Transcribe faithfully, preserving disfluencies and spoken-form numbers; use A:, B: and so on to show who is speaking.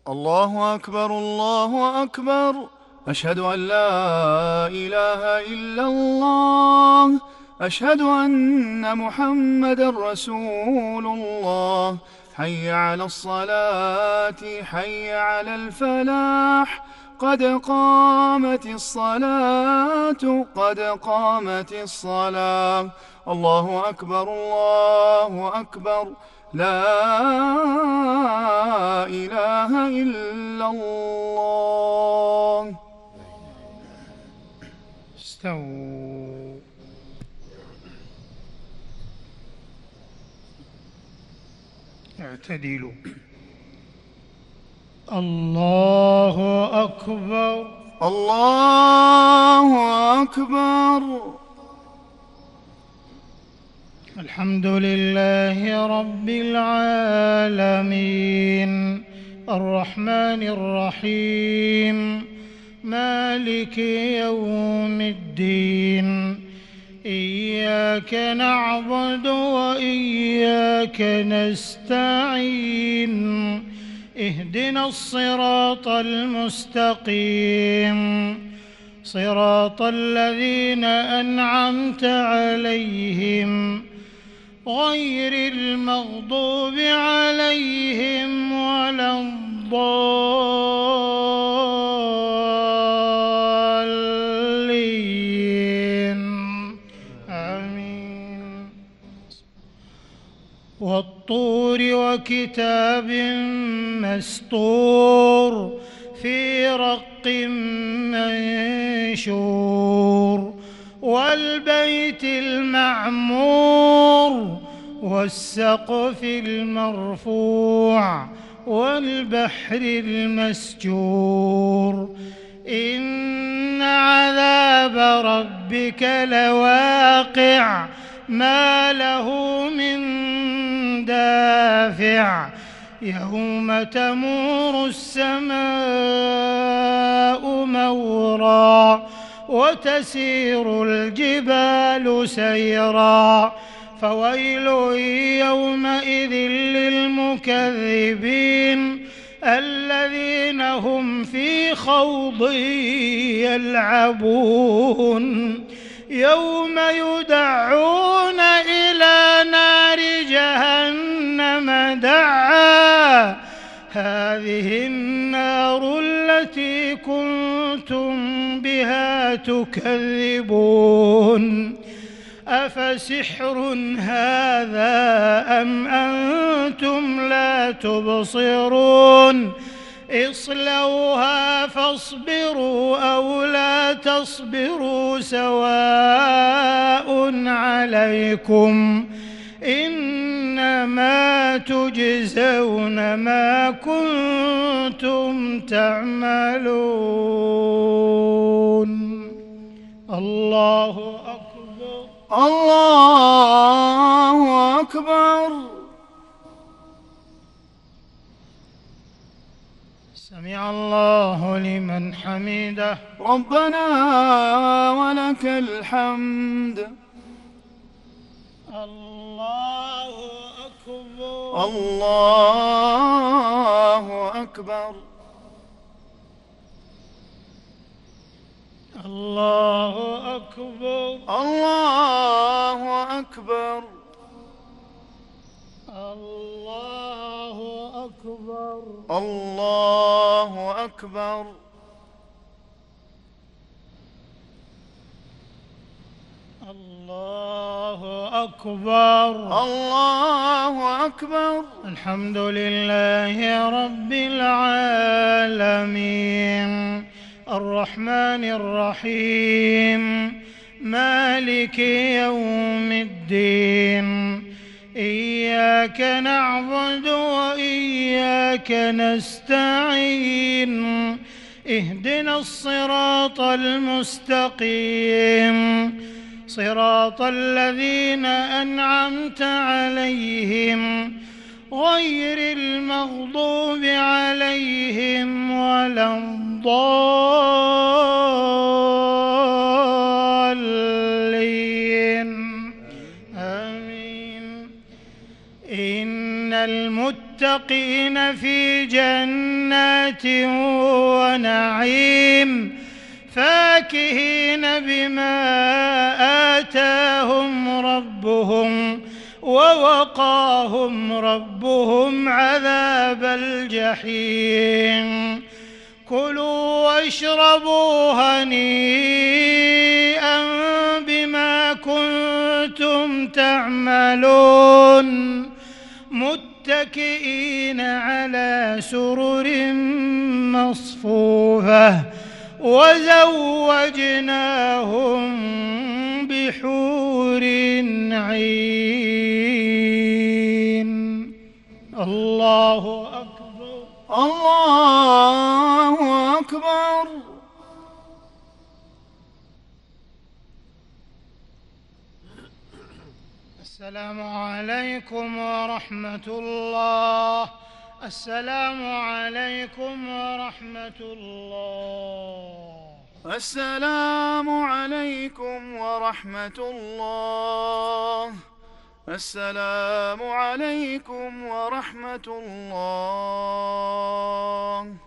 A: الله أكبر الله أكبر، أشهد أن لا إله إلا الله، أشهد أن محمدًا رسول الله. حي على الصلاة، حي على الفلاح، قد قامت الصلاة، قد قامت الصلاة. الله أكبر الله أكبر، لا إله إلا الله.
B: استووا. اعتدلوا. الله أكبر
A: الله أكبر.
B: الحمد لله رب العالمين، الرحمن الرحيم، مالك يوم الدين. إياك نعبد وإياك نستعين، اهدنا الصراط المستقيم، صراط الذين أنعمت عليهم غير المغضوب عليهم ولا الضالين، آمين. والطور وكتاب مسطور في رق منشور، والبيت المعمور، والسقف المرفوع، والبحر المسجور. إن عذاب ربك لواقع، ما له من دافع. يوم تمور السماء مورا، وتسير الجبال سيرا. فويل يومئذ للمكذبين الذين هم في خوض يلعبون. يوم يدعون إلى نار جهنم دعا، هذه النار التي كنتم بها تكذبون. أفسحر هذا أم أنتم لا تبصرون؟ اصلوها فاصبروا أو لا تصبروا سواء عليكم، إنما تجزون ما كنتم تعملون. الله أكبر
A: الله أكبر.
B: سمع الله لمن حمده.
A: ربنا ولك الحمد.
B: الله أكبر
A: الله أكبر.
B: الله أكبر
A: الله أكبر.
B: الله أكبر
A: الله أكبر.
B: الله أكبر
A: الله أكبر.
B: الحمد لله رب العالمين، الرحمن الرحيم، مالك يوم الدين. إياك نعبد وإياك نستعين، اهدنا الصراط المستقيم، صراط الذين أنعمت عليهم غير المغضوب عليهم ولا الضالين، آمين. إن المتقين في في جنات ونعيم فاكهين بما آتاهم ربهم ووقاهم ربهم عذاب الجحيم كلوا واشربوا هنيئا بما كنتم تعملون متكئين على سرر مصفوفة وزوجناهم بحور عين. الله أكبر
A: الله أكبر.
B: السلام عليكم ورحمة الله. السلام عليكم ورحمة الله.
A: السلام عليكم ورحمة الله. السلام عليكم ورحمة الله.